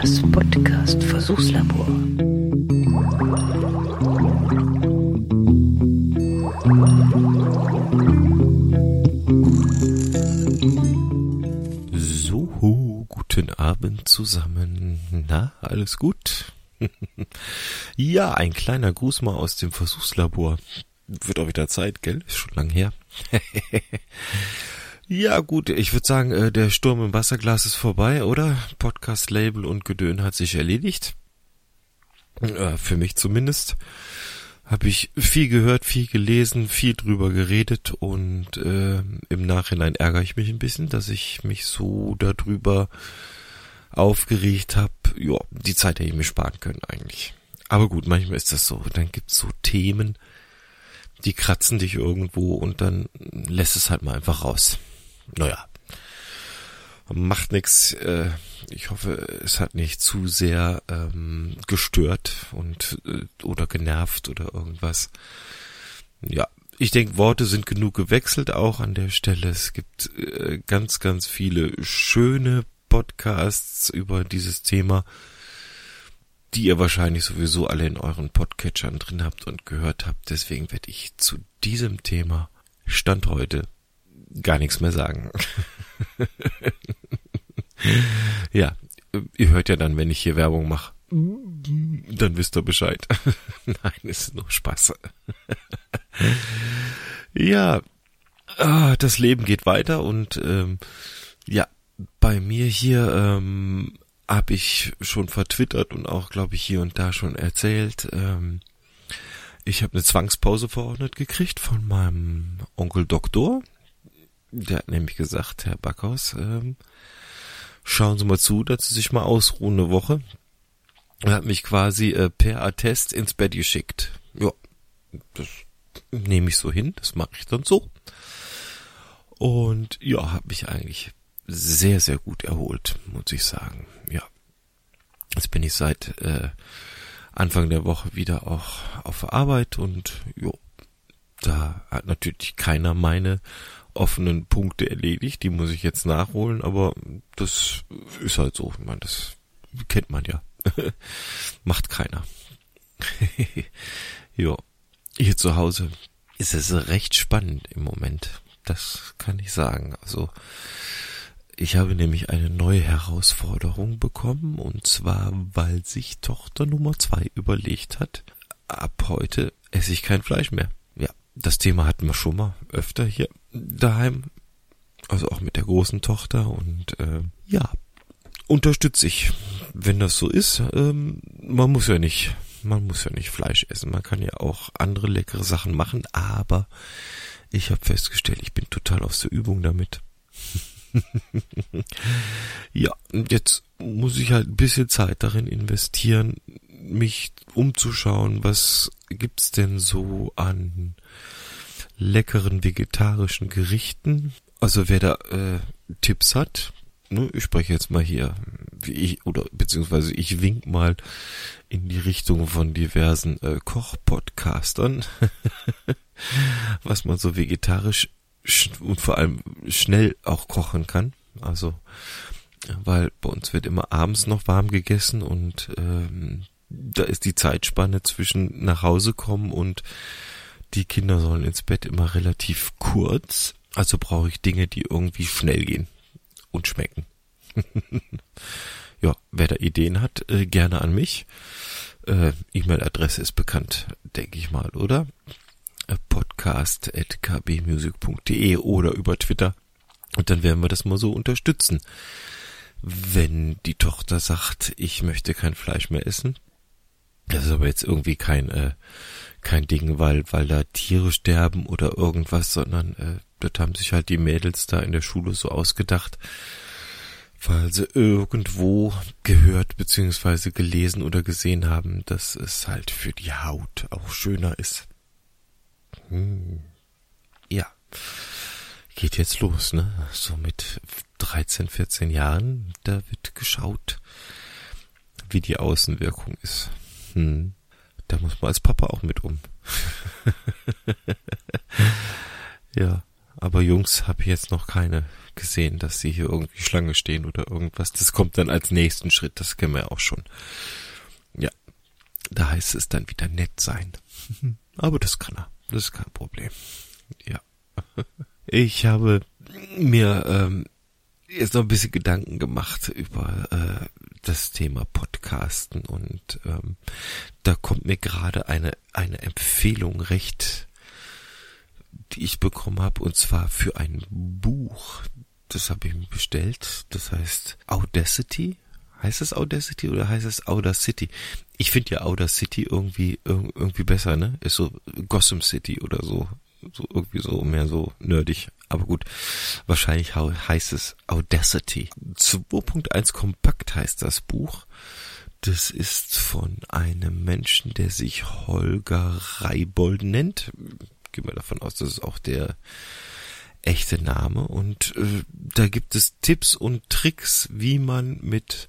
Das Podcast-Versuchslabor. So, guten Abend zusammen. Na, alles gut? Ja, ein kleiner Gruß mal aus dem Versuchslabor. Wird auch wieder Zeit, gell? Ist schon lang her. Ja gut, ich würde sagen, der Sturm im Wasserglas ist vorbei, oder? Podcast-Label und Gedön hat sich erledigt. Für mich zumindest. Habe ich viel gehört, viel gelesen, viel drüber geredet und im Nachhinein ärgere ich mich ein bisschen, dass ich mich so darüber aufgeregt habe. Ja, die Zeit hätte ich mir sparen können eigentlich. Aber gut, manchmal ist das so. Dann gibt's so Themen, die kratzen dich irgendwo und dann lässt es halt mal einfach raus. Naja, macht nix. Ich hoffe, es hat nicht zu sehr gestört und oder genervt oder irgendwas. Ja, ich denke, Worte sind genug gewechselt auch an der Stelle. Es gibt ganz, ganz viele schöne Podcasts über dieses Thema, die ihr wahrscheinlich sowieso alle in euren Podcatchern drin habt und gehört habt. Deswegen werde ich zu diesem Thema Stand heute gar nichts mehr sagen. Ja, ihr hört ja dann, wenn ich hier Werbung mache, dann wisst ihr Bescheid. Nein, ist nur Spaß. Ja, das Leben geht weiter und ja, bei mir hier habe ich schon vertwittert und auch, glaube ich, hier und da schon erzählt. Ich habe eine Zwangspause verordnet gekriegt von meinem Onkel Doktor. Der hat nämlich gesagt, Herr Backhaus, schauen Sie mal zu, dass Sie sich mal ausruhen eine Woche. Er hat mich quasi per Attest ins Bett geschickt. Ja, das nehme ich so hin, das mache ich dann so. Und ja, habe mich eigentlich sehr, sehr gut erholt, muss ich sagen. Ja, jetzt bin ich seit Anfang der Woche wieder auch auf der Arbeit und jo, da hat natürlich keiner meine offenen Punkte erledigt, die muss ich jetzt nachholen, aber das ist halt so, ich meine, das kennt man ja. Macht keiner. Jo, hier zu Hause ist es recht spannend im Moment, das kann ich sagen. Also ich habe nämlich eine neue Herausforderung bekommen und zwar, weil sich Tochter Nummer 2 überlegt hat, ab heute esse ich kein Fleisch mehr. Ja, das Thema hatten wir schon mal öfter hier daheim, also auch mit der großen Tochter und ja, unterstütze ich, wenn das so ist. Man muss ja nicht Fleisch essen, man kann ja auch andere leckere Sachen machen, aber ich habe festgestellt, ich bin total aus der Übung damit. Ja, jetzt muss ich halt ein bisschen Zeit darin investieren, mich umzuschauen, was gibt's denn so an leckeren vegetarischen Gerichten. Also wer da Tipps hat, ne, ich spreche jetzt mal hier, beziehungsweise ich wink mal in die Richtung von diversen Koch-Podcastern, was man so vegetarisch und vor allem schnell auch kochen kann. Also, weil bei uns wird immer abends noch warm gegessen und da ist die Zeitspanne zwischen nach Hause kommen und die Kinder sollen ins Bett immer relativ kurz. Also brauche ich Dinge, die irgendwie schnell gehen und schmecken. Ja, wer da Ideen hat, gerne an mich. E-Mail-Adresse ist bekannt, denke ich mal, oder? podcast@kbmusic.de oder über Twitter und dann werden wir das mal so unterstützen. Wenn die Tochter sagt, ich möchte kein Fleisch mehr essen, das ist aber jetzt irgendwie kein Ding, weil da Tiere sterben oder irgendwas, sondern das haben sich halt die Mädels da in der Schule so ausgedacht, weil sie irgendwo gehört bzw. gelesen oder gesehen haben, dass es halt für die Haut auch schöner ist. Ja, geht jetzt los, ne? So mit 13, 14 Jahren, da wird geschaut, wie die Außenwirkung ist. Da muss man als Papa auch mit um. Ja, aber Jungs, habe ich jetzt noch keine gesehen, dass sie hier irgendwie Schlange stehen oder irgendwas. Das kommt dann als nächsten Schritt, das kennen wir ja auch schon. Ja, da heißt es dann wieder nett sein. Aber das kann er, das ist kein Problem. Ja. Ich habe mir jetzt noch ein bisschen Gedanken gemacht über das Thema Podcasten und da kommt mir gerade eine Empfehlung recht, die ich bekommen habe, und zwar für ein Buch. Das habe ich mir bestellt. Das heißt Audacity. Heißt es Audacity oder heißt es Audacity? Ich finde ja Audacity irgendwie besser, ne? Ist so Gotham City oder so. So irgendwie so mehr so nerdig. Aber gut, wahrscheinlich heißt es Audacity. 2.1 Kompakt heißt das Buch. Das ist von einem Menschen, der sich Holger Reibold nennt. Gehen wir davon aus, das ist auch der echte Name. Und da gibt es Tipps und Tricks, wie man mit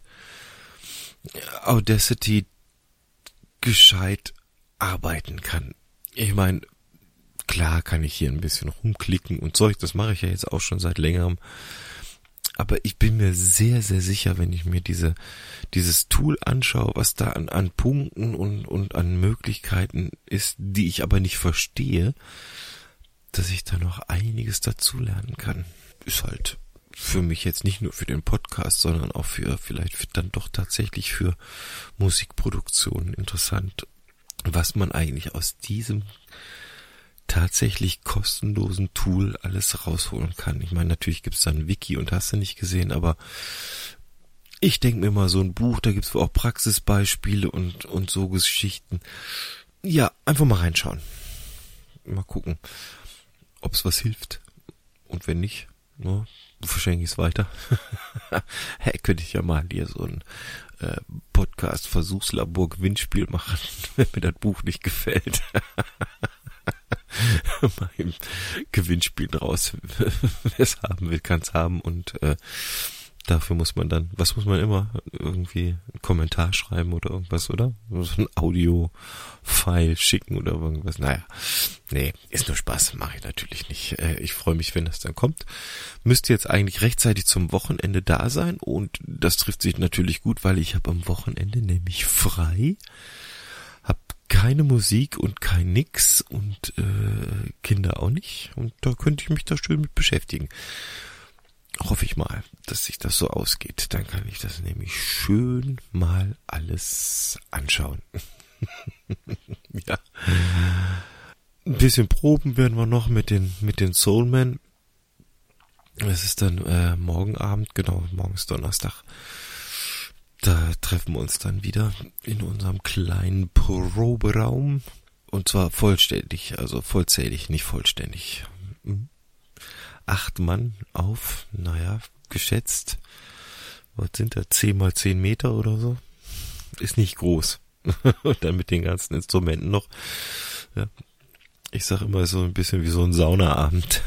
Audacity gescheit arbeiten kann. Ich meine, klar kann ich hier ein bisschen rumklicken und Zeug, das mache ich ja jetzt auch schon seit längerem. Aber ich bin mir sehr, sehr sicher, wenn ich mir dieses Tool anschaue, was da an Punkten und an Möglichkeiten ist, die ich aber nicht verstehe, dass ich da noch einiges dazulernen kann. Ist halt für mich jetzt nicht nur für den Podcast, sondern auch vielleicht dann doch tatsächlich für Musikproduktionen interessant, was man eigentlich aus diesem tatsächlich kostenlosen Tool alles rausholen kann. Ich meine, natürlich gibt's da ein Wiki und hast du nicht gesehen, aber ich denke mir mal, so ein Buch, da gibt's auch Praxisbeispiele und so Geschichten. Ja, einfach mal reinschauen. Mal gucken, ob's was hilft. Und wenn nicht, ne, verschenke ich es weiter. Hey, könnte ich ja mal hier so ein Podcast-Versuchslabor-Gewinnspel machen, wenn mir das Buch nicht gefällt. Mal im Gewinnspiel draus. Wer es haben will, kann es haben. Und dafür muss man dann, was muss man immer? Irgendwie einen Kommentar schreiben oder irgendwas, oder? So ein Audio-File schicken oder irgendwas. Naja, nee, ist nur Spaß. Mache ich natürlich nicht. Ich freue mich, wenn das dann kommt. Müsste jetzt eigentlich rechtzeitig zum Wochenende da sein. Und das trifft sich natürlich gut, weil ich habe am Wochenende nämlich frei. Hab keine Musik und kein Nix und Kinder auch nicht. Und da könnte ich mich da schön mit beschäftigen. Hoffe ich mal, dass sich das so ausgeht. Dann kann ich das nämlich schön mal alles anschauen. Ja. Ein bisschen proben werden wir noch mit den Soulmen. Es ist dann morgen Abend, genau, morgen ist Donnerstag. Da treffen wir uns dann wieder in unserem kleinen Proberaum. Und zwar vollständig, also vollzählig, nicht vollständig. 8 Mann auf, naja, geschätzt. Was sind da? 10 mal 10 Meter oder so? Ist nicht groß. Und dann mit den ganzen Instrumenten noch. Ja. Ich sag immer so ein bisschen wie so ein Saunaabend.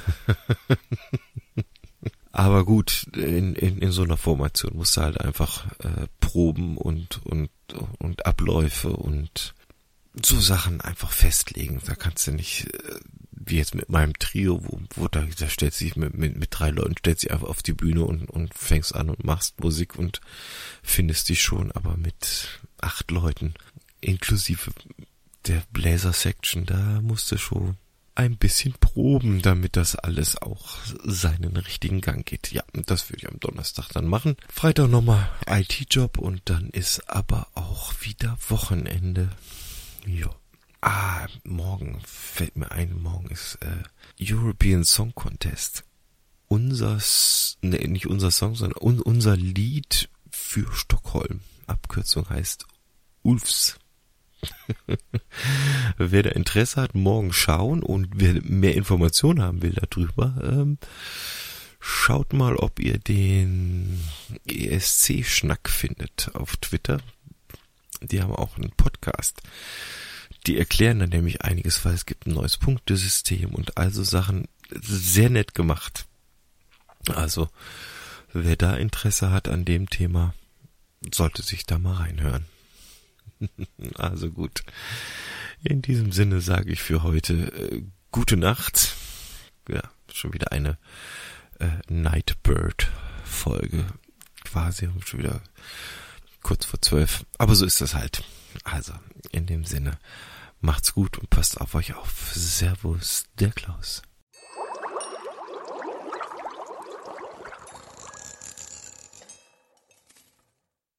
Aber gut, in so einer Formation musst du halt einfach Proben und Abläufe und so Sachen einfach festlegen. Da kannst du nicht, wie jetzt mit meinem Trio, wo da stellt sich mit 3 Leuten, stellt sich einfach auf die Bühne und fängst an und machst Musik und findest dich schon, aber mit 8 Leuten, inklusive der Bläser-Section, da musst du schon ein bisschen proben, damit das alles auch seinen richtigen Gang geht. Ja, das würde ich am Donnerstag dann machen. Freitag nochmal IT-Job und dann ist aber auch wieder Wochenende. Ja. Morgen fällt mir ein, morgen ist European Song Contest. Nicht unser Song, sondern unser Lied für Stockholm. Abkürzung heißt ULFS. Wer da Interesse hat, morgen schauen, und wer mehr Informationen haben will darüber, schaut mal, ob ihr den ESC-Schnack findet auf Twitter. Die haben auch einen Podcast. Die erklären dann nämlich einiges, weil es gibt ein neues Punktesystem und also Sachen. Sehr nett gemacht. Also, wer da Interesse hat an dem Thema, sollte sich da mal reinhören. Also gut. In diesem Sinne sage ich für heute gute Nacht. Ja, schon wieder eine Nightbird-Folge. Quasi schon wieder kurz vor 12. Aber so ist das halt. Also, in dem Sinne, macht's gut und passt auf euch auf. Servus, der Klaus.